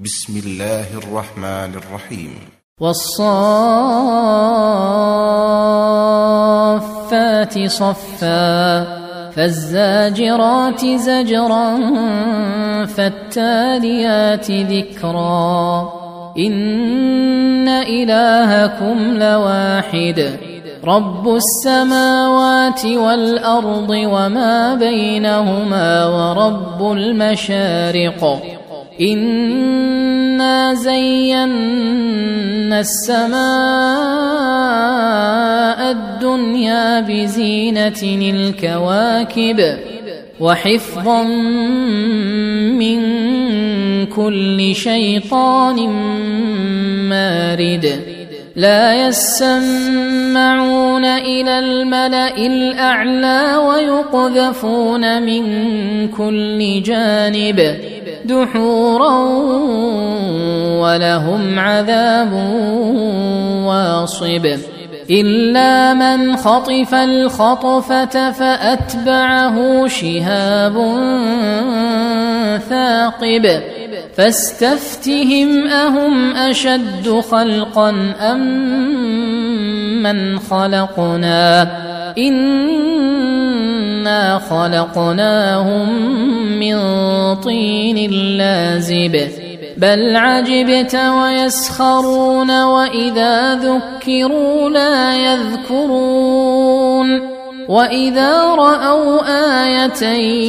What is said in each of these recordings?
بسم الله الرحمن الرحيم. والصافات صفا فالزاجرات زجرا فالتاليات ذكرا إن إلهكم لواحد رب السماوات والأرض وما بينهما ورب المشارق إنا زينا السماء الدنيا بزينة الكواكب وحفظا من كل شيطان مارد لا يسمعون إلى الملأ الأعلى ويقذفون من كل جانب دحورا ولهم عذاب واصب إلا من خطف الخطفة فأتبعه شهاب ثاقب فاستفتهم أهم أشد خلقا أم من خلقنا إنا خلقناهم من طين لازب بل عجبت ويسخرون وإذا ذكروا لا يذكرون وإذا رأوا آية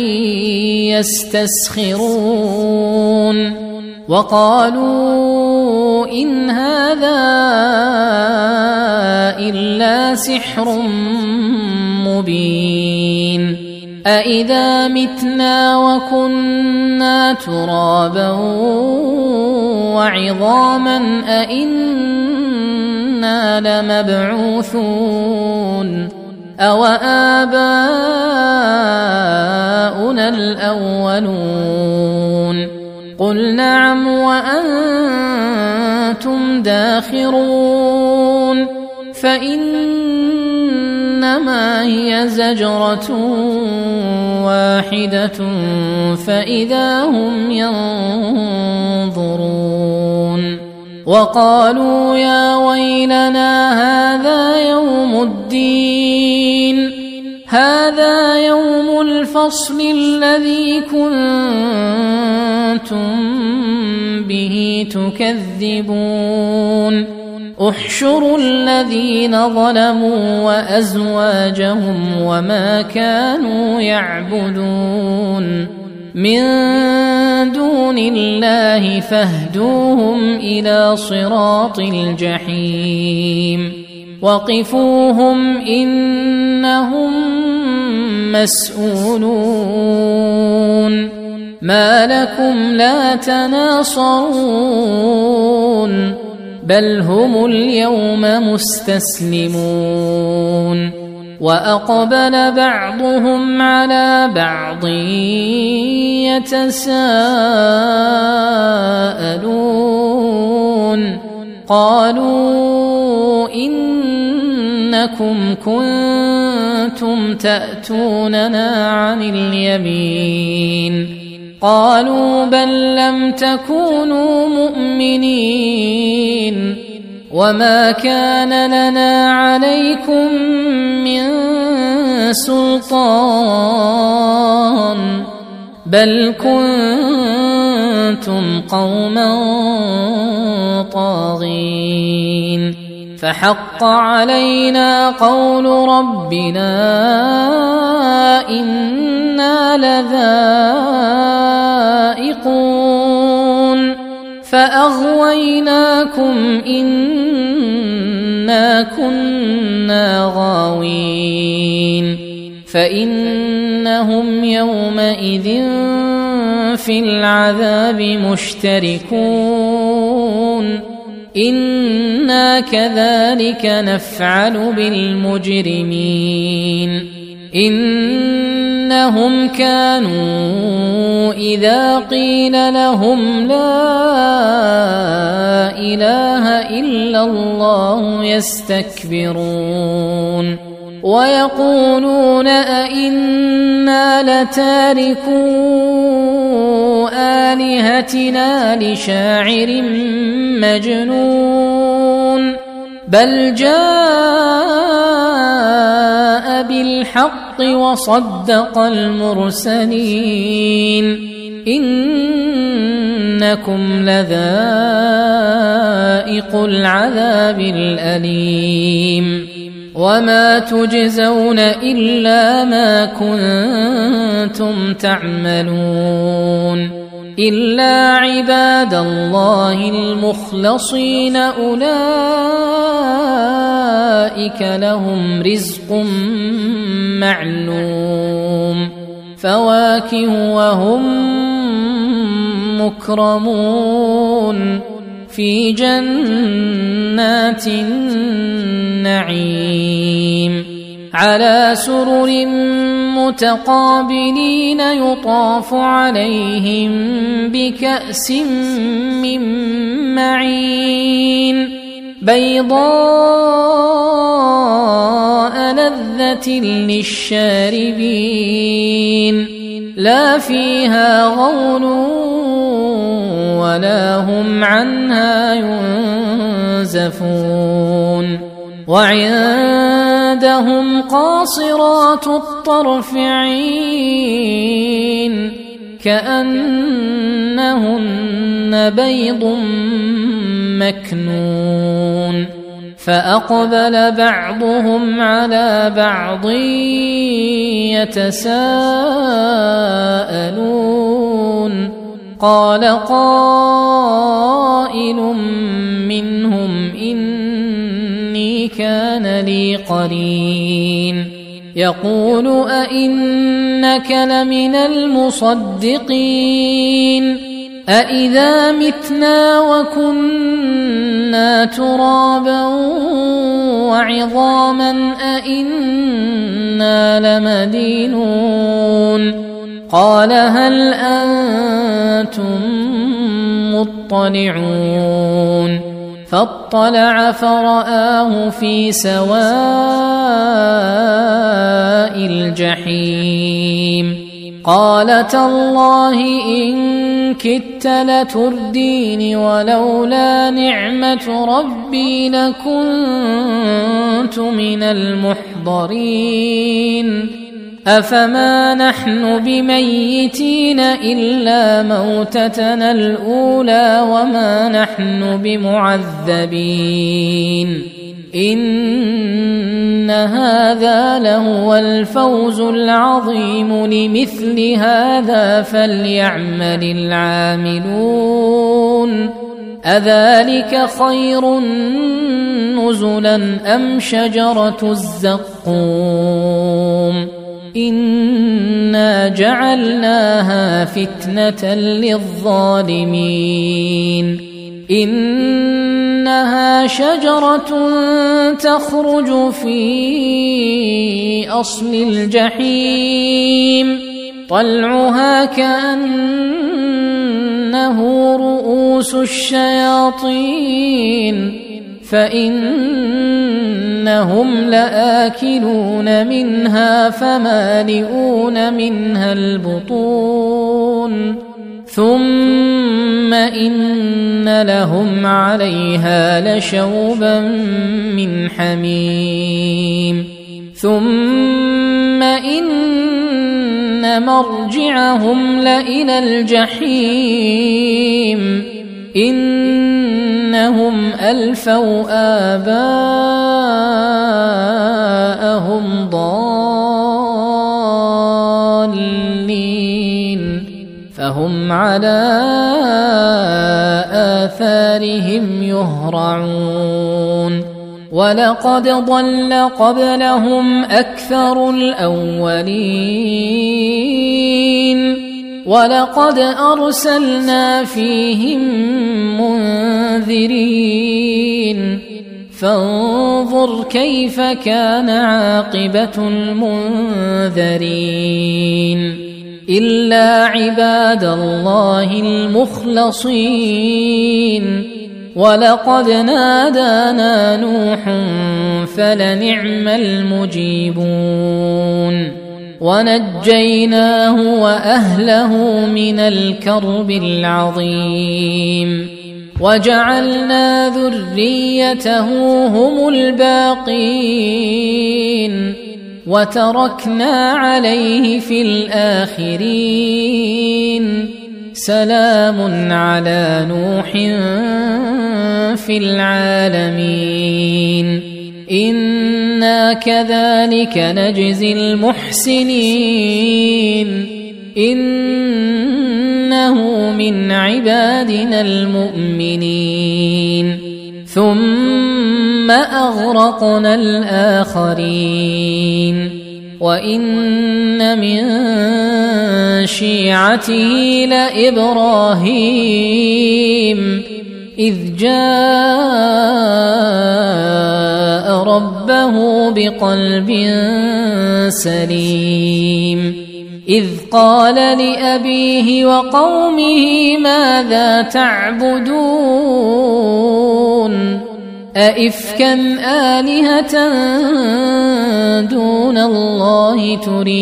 يستسخرون وقالوا إن هذا إلا سحر مبين أإذا متنا وكنا ترابا وعظاما أإنا لمبعوثون أو آباؤنا الأولون قل نعم وأنتم داخرون فإنما هي زجرة واحدة فإذا هم ينظرون وقالوا يا ويلنا هذا يوم الدين هذا يوم الفصل الذي كنتم به تكذبون احشروا الذين ظلموا وأزواجهم وما كانوا يعبدون من دون الله فاهدوهم إلى صراط الجحيم وقفوهم إنهم مسؤولون ما لكم لا تناصرون بل هم اليوم مستسلمون وأقبل بعضهم على بعض يتساءلون قالوا إنكم كنتم تأتوننا عن اليمين قالوا بل لم تكونوا مؤمنين وما كان لنا عليكم من سلطان بل كنتم قوما طاغين فحق علينا قول ربنا إنا لذائقون فأغويناكم إنا كنا غاوين فإنهم يومئذ في العذاب مشتركون إنا كذلك نفعل بالمجرمين إنهم كانوا إذا قيل لهم لا إله إلا الله يستكبرون ويقولون أئنا لتاركو آلهتنا لشاعر مجنون بل جاء بالحق وصدق المرسلين إنكم لذائق العذاب الأليم وما تجزون إلا ما كنتم تعملون إلا عباد الله المخلصين أولئك لهم رزق معلوم فواكه وهم مكرمون في جنات النعيم على سرر متقابلين يطاف عليهم بكأس من معين بيضاء لذة للشاربين لا فيها غول ولا هم عنها ينزفون وعندهم قاصرات الطرف عين كأنهن بيض مكنون فأقبل بعضهم على بعض يتساءلون قال قائل منهم إني كان لي قرين يقول أئنك لمن المصدقين أئذا متنا وكنا ترابا وعظاما أئنا لمدينون قال هل أنتم مطلعون فاطلع فرآه في سواء الجحيم قال تالله إن كدت لتردين ولولا نعمة ربي لكنت من المحضرين أفما نحن بميتين إلا موتتنا الأولى وما نحن بمعذبين إن هذا لهو الفوز العظيم لمثل هذا فليعمل العاملون أذلك خير نزلا أم شجرة الزقوم إنا جعلناها فتنة للظالمين إنها شجرة تخرج في أصل الجحيم طلعها كأنه رؤوس الشياطين فإنهم لآكلون منها فمالئون منها البطون ثم إن لهم عليها لشوبا من حميم ثم إن مرجعهم لإلى الجحيم إنهم ألفوا آباءهم ضالين فهم على آثارهم يهرعون ولقد ضل قبلهم أكثر الأولين ولقد أرسلنا فيهم منذرين فانظر كيف كان عاقبة المنذرين إلا عباد الله المخلصين ولقد نادانا نوح فلنعم المجيبون ونجيناه وأهله من الكرب العظيم وجعلنا ذريته هم الباقين وتركنا عليه في الآخرين سلام على نوح في العالمين إنا كذلك نجزي المحسنين إنه من عبادنا المؤمنين ثم أغرقنا الآخرين وإن من شيعته لإبراهيم إذ جاء ربه بقلب سليم إذ قال لأبيه وقومه ماذا تعبدون أئفكا آلهة دون الله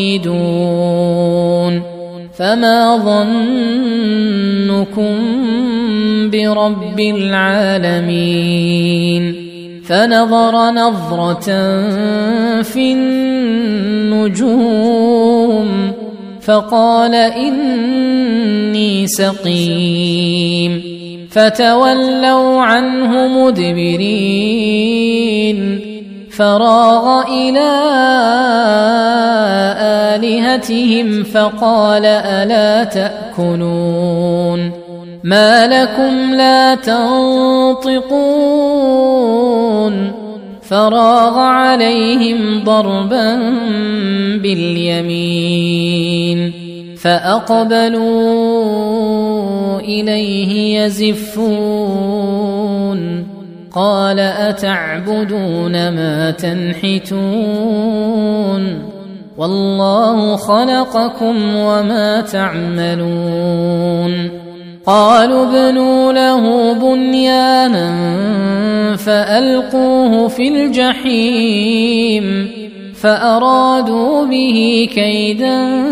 تريدون فما ظنكم برب العالمين فنظر نظرة في النجوم فقال إني سقيم فتولوا عنه مدبرين فراغ إلى آلهتهم فقال ألا تأكلون ما لكم لا تنطقون فراغ عليهم ضربا باليمين فأقبلوا إليه يزفون قال أتعبدون ما تنحتون والله خلقكم وما تعملون قالوا ابنوا له بنيانا فألقوه في الجحيم فأرادوا به كيدا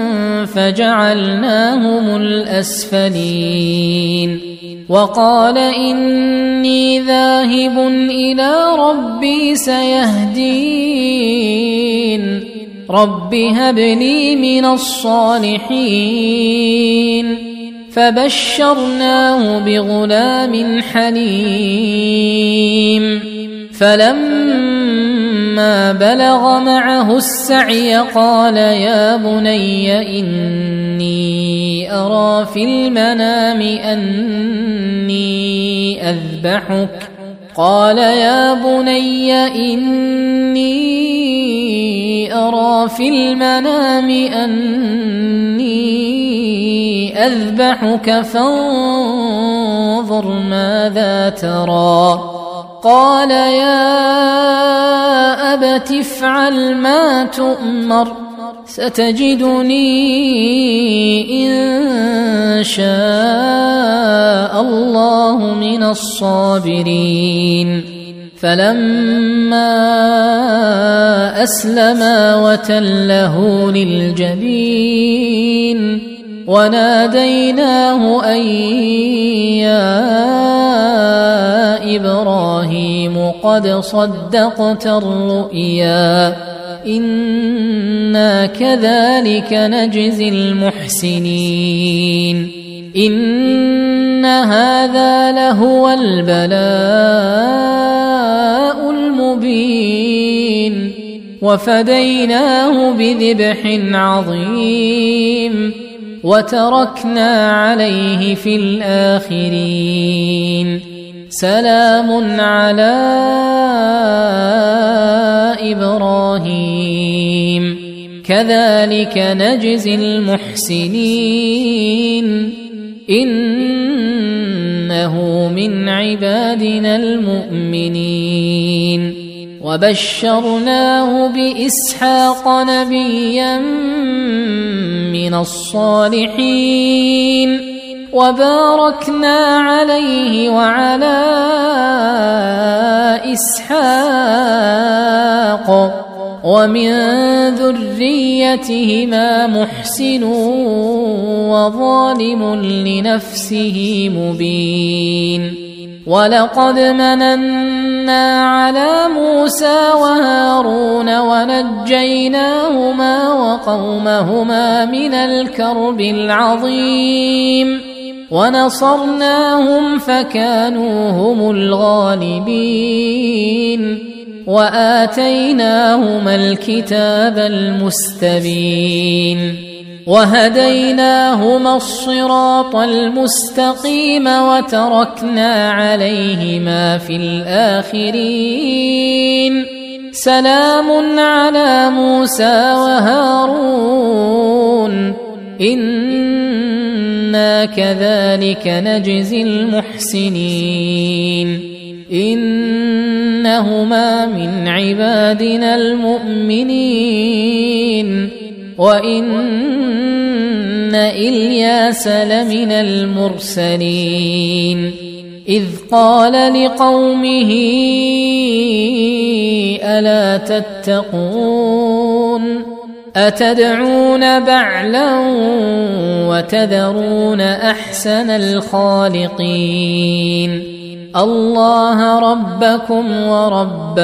فجعلناهم الأسفلين وقال إني ذاهب إلى ربي سيهدين رب هب لي من الصالحين فبشرناه بغلام حليم فلما بلغ معه السعي قال يا بني إني أرى في المنام أني أذبحك قال يا بني إني أرى في المنام أني أذبحك فانظر ماذا ترى قال يا أبت افعل ما تؤمر ستجدني إن شاء الله من الصابرين فلما أسلما وتله للجبين وناديناه أن يا إبراهيم قد صدقت الرؤيا إنا كذلك نجزي المحسنين إن هذا لهو البلاء المبين وفديناه بذبح عظيم وتركنا عليه في الآخرين سلام على إبراهيم كذلك نجزي المحسنين إنه من عبادنا المؤمنين وبشرناه بإسحاق نبيا من الصالحين وباركنا عليه وعلى إسحاق ومن ذريتهما محسن وظالم لنفسه مبين ولقد مننا على موسى وهارون ونجيناهما وقومهما من الكرب العظيم ونصرناهم فكانوا هم الغالبين وآتيناهما الكتاب المستبين وهديناهما الصراط المستقيم وتركنا عليهما في الآخرين سلام على موسى وهارون إنا كذلك نجزي المحسنين إنهما من عبادنا المؤمنين وإن إلياس لمن المرسلين إذ قال لقومه ألا تتقون أتدعون بعلا وتذرون أحسن الخالقين الله ربكم ورب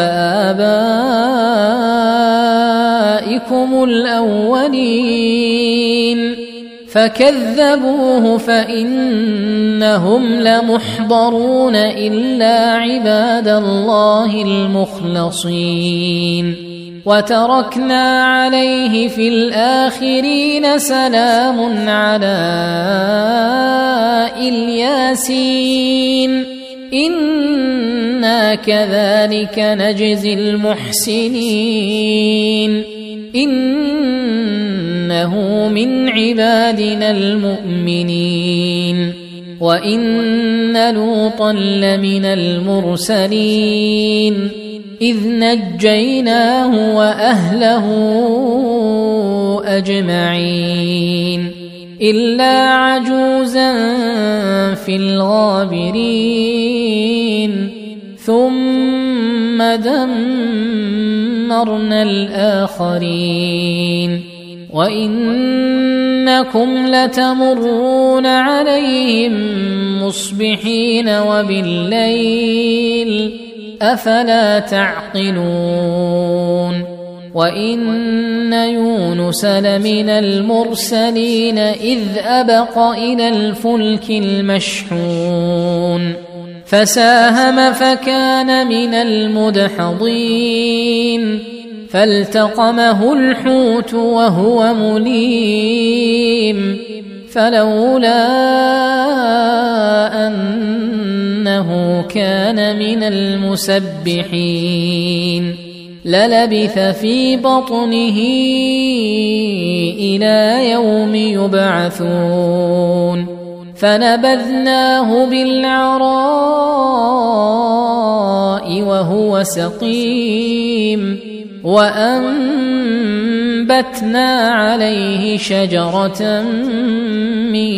آبائكم الأولين فكذبوه فإنهم لمحضرون إلا عباد الله المخلصين وتركنا عليه في الآخرين سلام على الياسين إنا كذلك نجزي المحسنين إنه من عبادنا المؤمنين وإن لوطا لمن المرسلين إذ نجيناه وأهله أجمعين إلا عجوزا في الغابرين ثم دمرنا الآخرين وإنكم لتمرون عليهم مصبحين وبالليل أفلا تعقلون وإن يونس لمن المرسلين إذ أبق إلى الفلك المشحون فساهم فكان من المدحضين فالتقمه الحوت وهو مليم فلولا أنه كان من المسبحين للبث في بطنه إلى يوم يبعثون فنبذناه بالعراء وهو سقيم وأنبتنا عليه شجرة من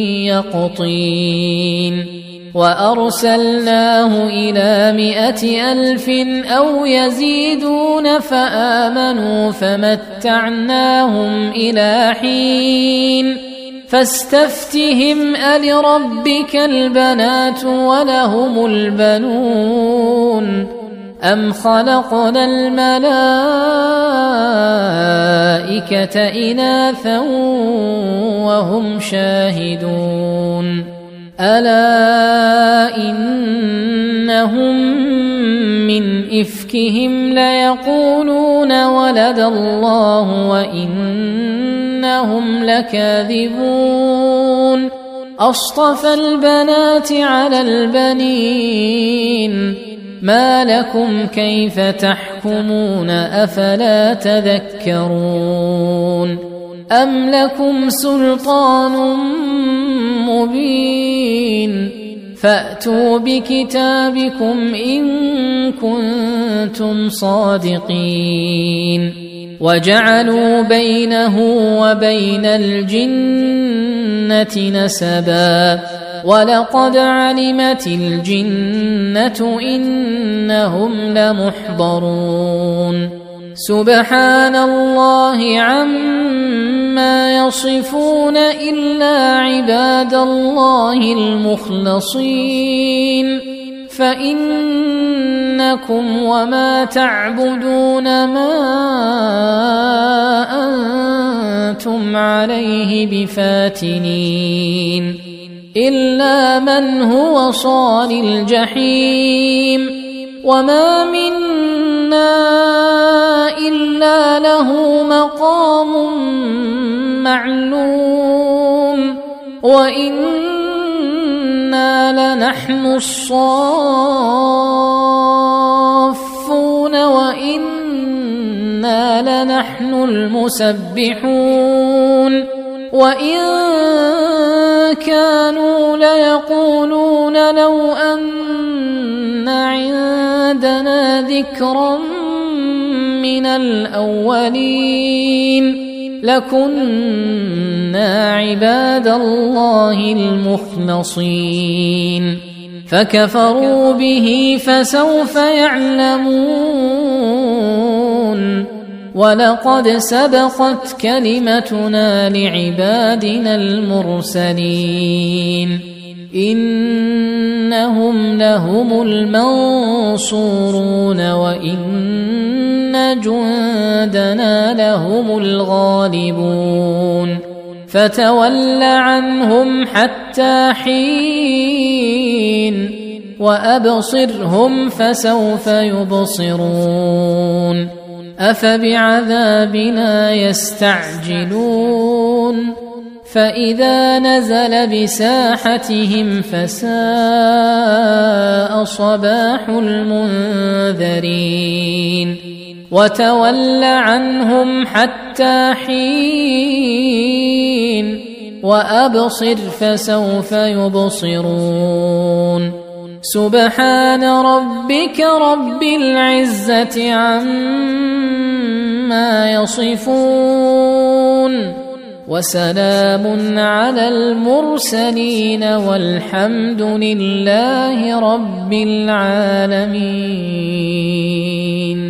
يقطين وأرسلناه إلى 100,000 أو يزيدون فآمنوا فمتعناهم إلى حين فاستفتهم ألربك البنات ولهم البنون أم خلقنا الملائكة إناثا وهم شاهدون ألا إنهم من إفكهم ليقولون ولد الله وإنهم لكاذبون أصطفى البنات على البنين ما لكم كيف تحكمون أفلا تذكرون أم لكم سلطان مبين فأتوا بكتابكم إن كنتم صادقين وجعلوا بينه وبين الجنة نسبا ولقد علمت الجنة إنهم لمحضرون سبحان الله عما يصفون إلا عباد الله المخلصين فإنكم وما تعبدون ما أنتم عليه بفاتنين إلا من هو صال الجحيم وما منا إلا له مقام معلوم وإنا لنحن الصافون وإنا لنحن المسبحون وإن كانوا ليقولون لو أن عندنا ذكرا من الأولين لكنا عباد الله المخلصين فكفروا به فسوف يعلمون ولقد سبقت كلمتنا لعبادنا المرسلين إنهم لهم المنصورون وإن جندنا لهم الغالبون فتول عنهم حتى حين وأبصرهم فسوف يبصرون أفبعذابنا يستعجلون فإذا نزل بساحتهم فساء صباح المنذرين وتول عنهم حتى حين وأبصر فسوف يبصرون سبحان ربك رب العزة عما يصفون وسلام على المرسلين والحمد لله رب العالمين.